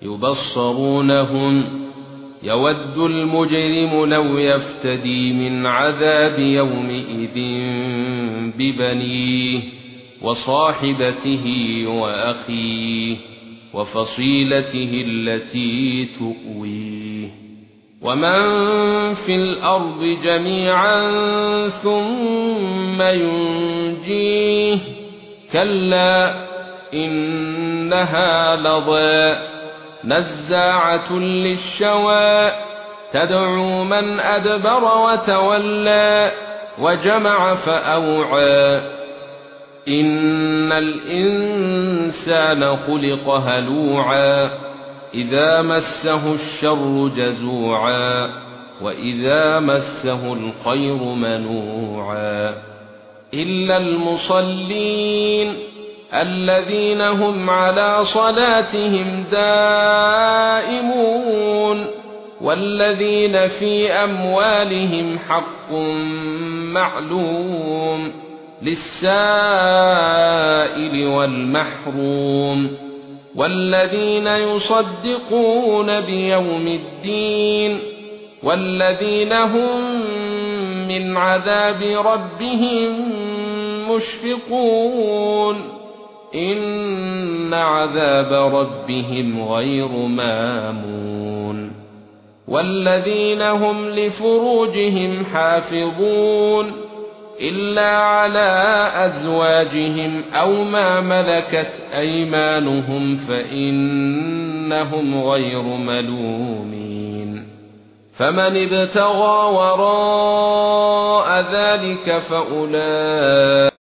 يبصرونهم يود المجرم لو يفتدي من عذاب يومئذ ببنيه وصاحبته وأخيه وفصيلته التي تؤويه ومن في الأرض جميعا ثم ينجيه كلا إنها لظى نزاعة للشوى تدعو من أدبر وتولى وجمع فأوعى إن الإنسان خلق هلوعا إذا مسه الشر جزوعا وإذا مسه الخير منوعا إلا المصلين الذين هم على صلاتهم دائمون والذين في أموالهم حق معلوم للسائل والمحروم والذين يصدقون بيوم الدين والذين هم من عذاب ربهم مشفقون إن عذاب ربهم غير مامون والذين هم لفروجهم حافظون إلا على أزواجهم أو ما ملكت أيمانهم فإنهم غير ملومين فمن ابتغى وراء ذلك فأولئك